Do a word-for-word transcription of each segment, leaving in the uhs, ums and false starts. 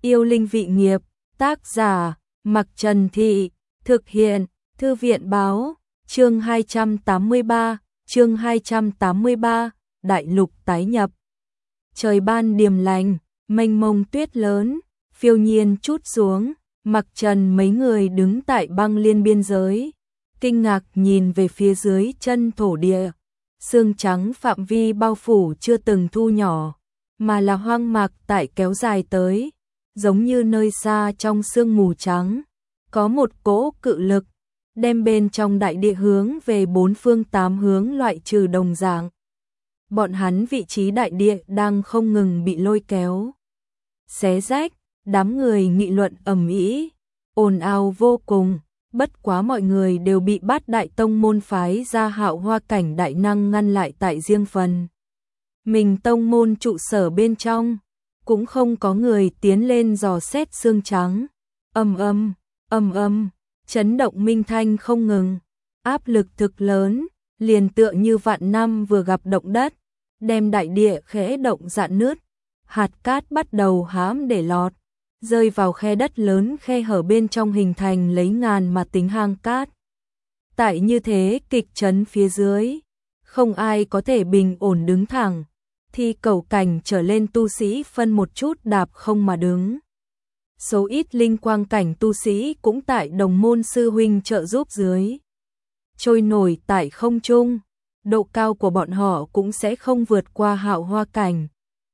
Yêu linh vị nghiệp, tác giả, Mặc Trần Thị, thực hiện, Thư viện báo, chương hai trăm tám mươi ba, chương hai trăm tám mươi ba, đại lục tái nhập. Trời ban điềm lành, mênh mông tuyết lớn, phiêu nhiên trút xuống, Mặc Trần mấy người đứng tại băng liên biên giới, kinh ngạc nhìn về phía dưới chân thổ địa. Sương trắng phạm vi bao phủ chưa từng thu nhỏ, mà là hoang mạc tại kéo dài tới, giống như nơi xa trong sương mù trắng, có một cỗ cự lực, đem bên trong đại địa hướng về bốn phương tám hướng loại trừ đồng dạng. Bọn hắn vị trí đại địa đang không ngừng bị lôi kéo, xé rách, đám người nghị luận ầm ĩ, ồn ào vô cùng. Bất quá mọi người đều bị Bát Đại Tông môn phái ra Hạo Hoa cảnh đại năng ngăn lại tại riêng phần. Mình tông môn trụ sở bên trong, cũng không có người tiến lên dò xét xương trắng. Ầm ầm, ầm ầm, chấn động minh thanh không ngừng, áp lực thực lớn, liền tựa như vạn năm vừa gặp động đất, đem đại địa khẽ động rạn nứt, hạt cát bắt đầu hãm để lọt, rơi vào khe đất lớn, khe hở bên trong hình thành lấy ngàn mà tính hang cát. Tại như thế kịch chấn phía dưới, không ai có thể bình ổn đứng thẳng, thì cầu cảnh trở lên tu sĩ phân một chút đạp không mà đứng. Số ít linh quang cảnh tu sĩ cũng tại đồng môn sư huynh trợ giúp dưới, trôi nổi tại không trung, độ cao của bọn họ cũng sẽ không vượt qua Hạo Hoa cảnh.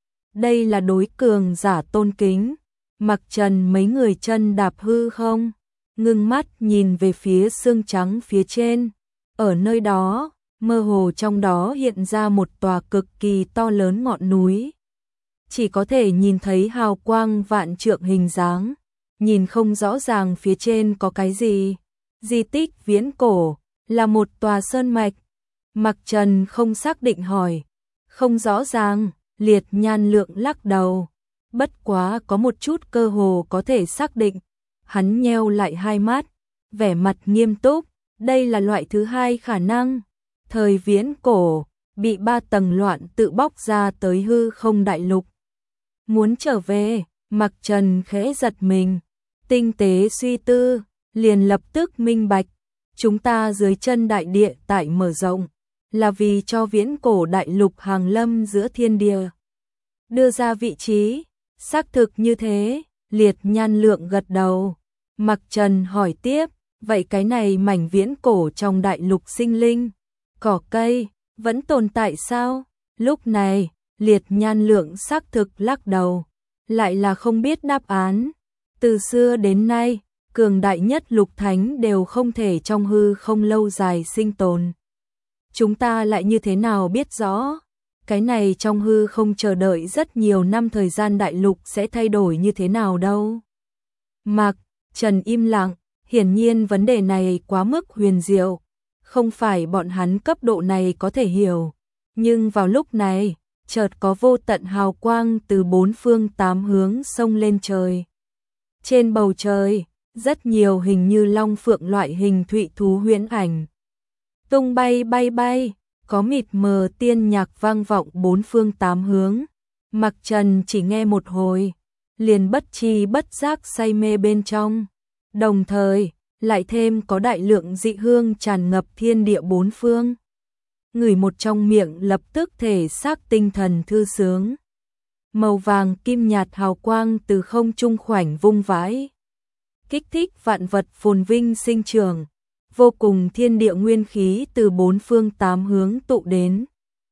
Đây là đối cường giả tôn kính. Mặc Trần mấy người chân đạp hư không, ngưng mắt nhìn về phía xương trắng phía trên. Ở nơi đó, mơ hồ trong đó hiện ra một tòa cực kỳ to lớn ngọn núi. Chỉ có thể nhìn thấy hào quang vạn trượng hình dáng, nhìn không rõ ràng phía trên có cái gì. Di tích viễn cổ, là một tòa sơn mạch. Mặc Trần không xác định hỏi, không rõ ràng, Liệt Nhan Lượng lắc đầu. Bất quá có một chút cơ hồ có thể xác định. Hắn nheo lại hai mắt, vẻ mặt nghiêm túc, đây là loại thứ hai khả năng. Thời viễn cổ, bị ba tầng loạn tự bóc ra tới hư không đại lục. Muốn trở về, Mặc Trần khẽ giật mình, tinh tế suy tư, liền lập tức minh bạch. Chúng ta dưới chân đại địa tại mở rộng, là vì cho viễn cổ đại lục hàng lâm giữa thiên địa đưa ra vị trí. Xác thực như thế, Liệt Nhan Lượng gật đầu. Mặc Trần hỏi tiếp, vậy cái này mảnh viễn cổ trong đại lục sinh linh, cỏ cây, vẫn tồn tại sao? Lúc này, Liệt Nhan Lượng xác thực lắc đầu, lại là không biết đáp án. Từ xưa đến nay, cường đại nhất lục thánh đều không thể trong hư không lâu dài sinh tồn. Chúng ta lại như thế nào biết rõ? Cái này trong hư không chờ đợi rất nhiều năm thời gian đại lục sẽ thay đổi như thế nào đâu. Mặc Trần im lặng, hiển nhiên vấn đề này quá mức huyền diệu, không phải bọn hắn cấp độ này có thể hiểu. Nhưng vào lúc này, chợt có vô tận hào quang từ bốn phương tám hướng xông lên trời. Trên bầu trời, rất nhiều hình như long phượng loại hình thụy thú huyễn ảnh tung bay bay bay. Có mịt mờ tiên nhạc vang vọng bốn phương tám hướng. Mặc Trần chỉ nghe một hồi, liền bất chi bất giác say mê bên trong. Đồng thời, lại thêm có đại lượng dị hương tràn ngập thiên địa bốn phương. Ngửi một trong miệng lập tức thể xác tinh thần thư sướng. Màu vàng kim nhạt hào quang từ không trung khoảnh vung vãi, kích thích vạn vật phồn vinh sinh trưởng. Vô cùng thiên địa nguyên khí từ bốn phương tám hướng tụ đến.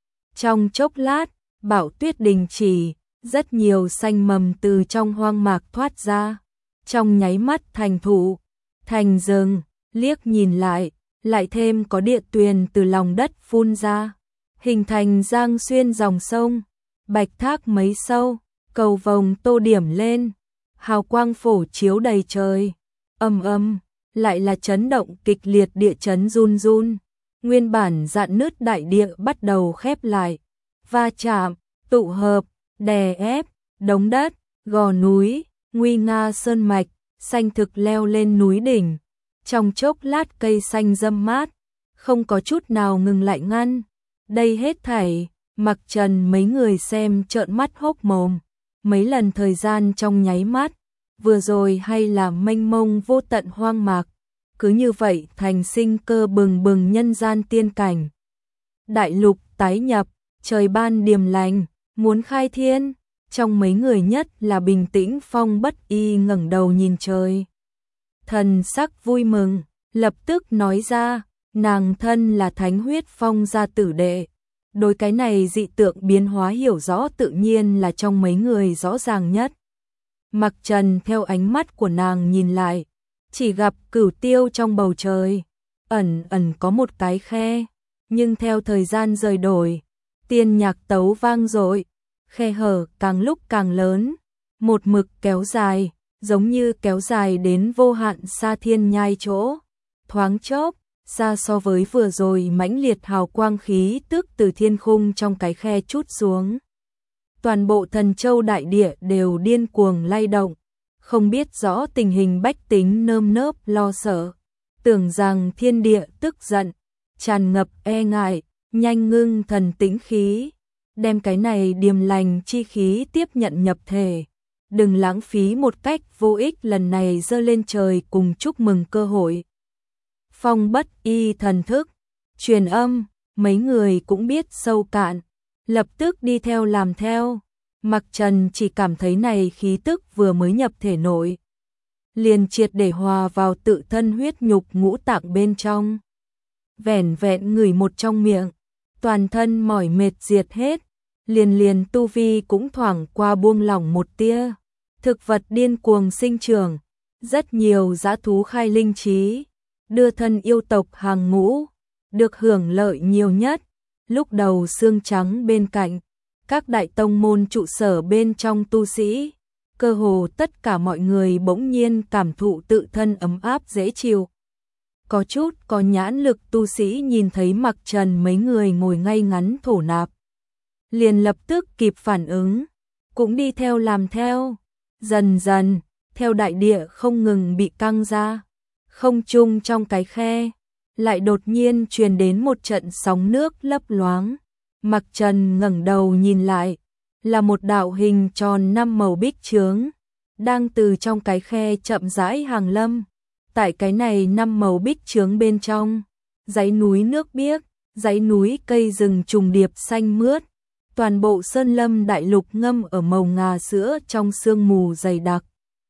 Trong chốc lát, bão tuyết đình chỉ, rất nhiều xanh mầm từ trong hoang mạc thoát ra. Trong nháy mắt thành thụ, thành rừng, liếc nhìn lại, lại thêm có địa tuyền từ lòng đất phun ra. Hình thành giang xuyên dòng sông, bạch thác mấy sâu, cầu vồng tô điểm lên. Hào quang phổ chiếu đầy trời, ầm ầm. Lại là chấn động kịch liệt, địa chấn run run, nguyên bản rạn nứt đại địa bắt đầu khép lại, va chạm, tụ hợp, đè ép, đống đất, gò núi, nguy nga sơn mạch, xanh thực leo lên núi đỉnh. Trong chốc lát cây xanh râm mát, không có chút nào ngừng lại ngăn. Đây hết thảy, Mặc Trần mấy người xem trợn mắt hốc mồm, mấy lần thời gian trong nháy mắt, vừa rồi hay là mênh mông vô tận hoang mạc, cứ như vậy thành sinh cơ bừng bừng nhân gian tiên cảnh. Đại lục tái nhập, trời ban điềm lành, muốn khai thiên, trong mấy người nhất là bình tĩnh Phong Bất Y ngẩng đầu nhìn trời. Thần sắc vui mừng, lập tức nói ra, nàng thân là thánh huyết Phong gia tử đệ. Đối cái này dị tượng biến hóa hiểu rõ tự nhiên là trong mấy người rõ ràng nhất. Mặc Trần theo ánh mắt của nàng nhìn lại, chỉ gặp cửu tiêu trong bầu trời, ẩn ẩn có một cái khe, nhưng theo thời gian rời đổi, tiên nhạc tấu vang dội, khe hở càng lúc càng lớn, một mực kéo dài, giống như kéo dài đến vô hạn xa thiên nhai chỗ, thoáng chốc, xa so với vừa rồi mãnh liệt hào quang khí tức từ thiên khung trong cái khe chút xuống. Toàn bộ Thần Châu đại địa đều điên cuồng lay động, không biết rõ tình hình bách tính nơm nớp lo sợ, tưởng rằng thiên địa tức giận, tràn ngập e ngại, nhanh ngưng thần tĩnh khí, đem cái này điềm lành chi khí tiếp nhận nhập thể. Đừng lãng phí một cách vô ích lần này giơ lên trời cùng chúc mừng cơ hội. Phong Bất Y thần thức, truyền âm, mấy người cũng biết sâu cạn, lập tức đi theo làm theo. Mặc Trần chỉ cảm thấy này khí tức vừa mới nhập thể nội, liền triệt để hòa vào tự thân huyết nhục ngũ tạng bên trong. Vẻn vẹn ngửi một trong miệng, toàn thân mỏi mệt diệt hết, liền liền tu vi cũng thoảng qua buông lỏng một tia. Thực vật điên cuồng sinh trưởng, rất nhiều dã thú khai linh trí, đưa thân yêu tộc hàng ngũ, được hưởng lợi nhiều nhất. Lúc đầu xương trắng bên cạnh, các đại tông môn trụ sở bên trong tu sĩ, cơ hồ tất cả mọi người bỗng nhiên cảm thụ tự thân ấm áp dễ chịu. Có chút có nhãn lực tu sĩ nhìn thấy Mặc Trần mấy người ngồi ngay ngắn thổ nạp, liền lập tức kịp phản ứng, cũng đi theo làm theo. Dần dần, theo đại địa không ngừng bị căng ra, không trung trong cái khe, lại đột nhiên truyền đến một trận sóng nước lấp loáng. Mặc Trần ngẩng đầu nhìn lại, là một đạo hình tròn năm màu bích chướng, đang từ trong cái khe chậm rãi hàng lâm. Tại cái này năm màu bích chướng bên trong, dãy núi nước biếc, dãy núi cây rừng trùng điệp xanh mướt, toàn bộ sơn lâm đại lục ngâm ở màu ngà sữa trong sương mù dày đặc.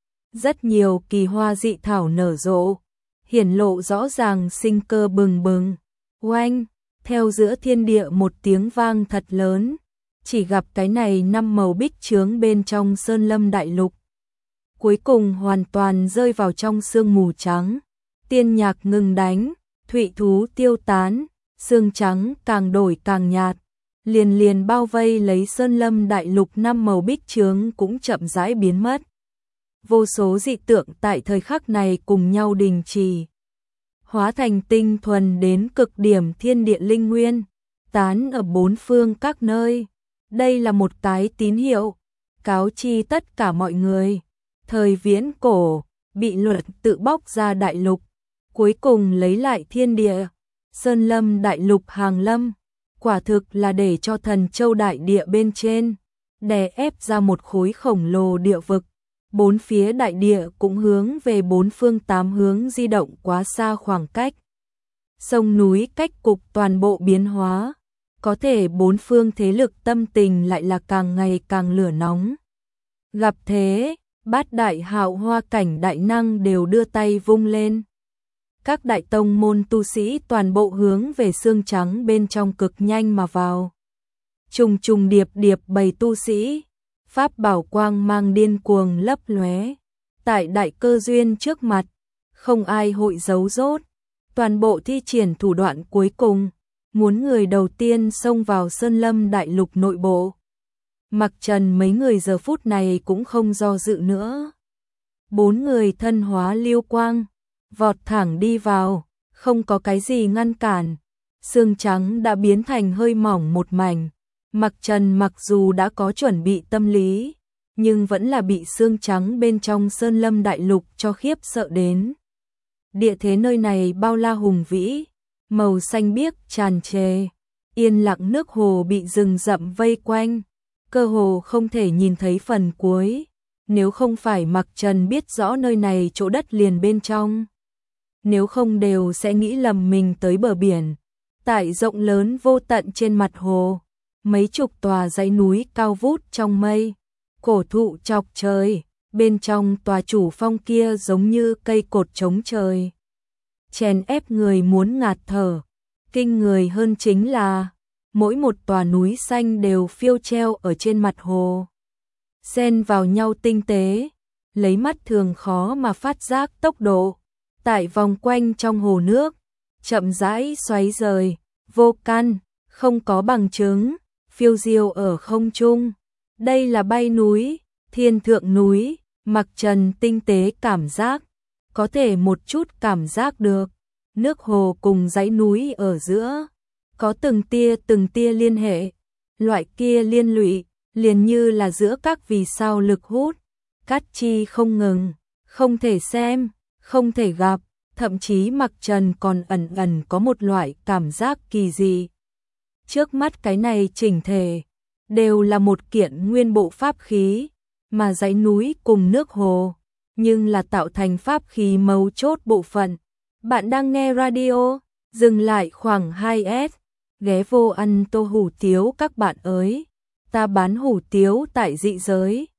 Rất nhiều kỳ hoa dị thảo nở rộ, hiển lộ rõ ràng sinh cơ bừng bừng. Oanh, theo giữa thiên địa một tiếng vang thật lớn, chỉ gặp cái này năm màu bích chướng bên trong sơn lâm đại lục. Cuối cùng hoàn toàn rơi vào trong sương mù trắng, tiên nhạc ngừng đánh, thụy thú tiêu tán, sương trắng càng đổi càng nhạt, liền liền bao vây lấy sơn lâm đại lục năm màu bích chướng cũng chậm rãi biến mất. Vô số dị tượng tại thời khắc này cùng nhau đình trì, hóa thành tinh thuần đến cực điểm thiên địa linh nguyên, tán ở bốn phương các nơi. Đây là một cái tín hiệu, cáo chi tất cả mọi người. Thời viễn cổ, bị luật tự bóc ra đại lục, cuối cùng lấy lại thiên địa, sơn lâm đại lục hàng lâm, quả thực là để cho Thần Châu đại địa bên trên, đè ép ra một khối khổng lồ địa vực. Bốn phía đại địa cũng hướng về bốn phương tám hướng di động quá xa khoảng cách. Sông núi cách cục toàn bộ biến hóa, có thể bốn phương thế lực tâm tình lại là càng ngày càng lửa nóng. Gặp thế, bát đại hạo hoa cảnh đại năng đều đưa tay vung lên. Các đại tông môn tu sĩ toàn bộ hướng về xương trắng bên trong cực nhanh mà vào. Trùng trùng điệp điệp bầy tu sĩ, pháp bảo quang mang điên cuồng lấp lóe. Tại đại cơ duyên trước mặt, không ai hội giấu rốt, toàn bộ thi triển thủ đoạn cuối cùng, muốn người đầu tiên xông vào sơn lâm đại lục nội bộ. Mặc Trần mấy người giờ phút này cũng không do dự nữa. Bốn người thân hóa liêu quang, vọt thẳng đi vào, không có cái gì ngăn cản. Sương trắng đã biến thành hơi mỏng một mảnh. Mặc Trần mặc dù đã có chuẩn bị tâm lý, nhưng vẫn là bị sương trắng bên trong sơn lâm đại lục cho khiếp sợ đến. Địa thế nơi này bao la hùng vĩ, màu xanh biếc tràn trề, yên lặng nước hồ bị rừng rậm vây quanh, cơ hồ không thể nhìn thấy phần cuối. nếu không phải Mặc Trần biết rõ nơi này chỗ đất liền bên trong. Nếu không đều sẽ nghĩ lầm mình tới bờ biển. Tại rộng lớn vô tận trên mặt hồ, mấy chục tòa dãy núi cao vút trong mây, cổ thụ chọc trời, bên trong tòa chủ phong kia giống như cây cột chống trời. Chèn ép người muốn ngạt thở, kinh người hơn chính là mỗi một tòa núi xanh đều phiêu treo ở trên mặt hồ. Xen vào nhau tinh tế, lấy mắt thường khó mà phát giác tốc độ. Tại vòng quanh trong hồ nước, chậm rãi xoáy rời, vô căn, không có bằng chứng, phiêu diêu ở không trung. Đây là bay núi, thiên thượng núi, Mặc Trần tinh tế cảm giác, có thể một chút cảm giác được. Nước hồ cùng dãy núi ở giữa, có từng tia từng tia liên hệ, loại kia liên lụy, liền như là giữa các vì sao lực hút, cắt chi không ngừng, không thể xem, không thể gặp, thậm chí Mặc Trần còn ẩn ẩn có một loại cảm giác kỳ dị. Trước mắt cái này chỉnh thể, đều là một kiện nguyên bộ pháp khí, mà dãy núi cùng nước hồ, nhưng là tạo thành pháp khí mấu chốt bộ phận. Bạn đang nghe radio, dừng lại khoảng hai S, ghé vô ăn tô hủ tiếu các bạn ơi, ta bán hủ tiếu tại dị giới.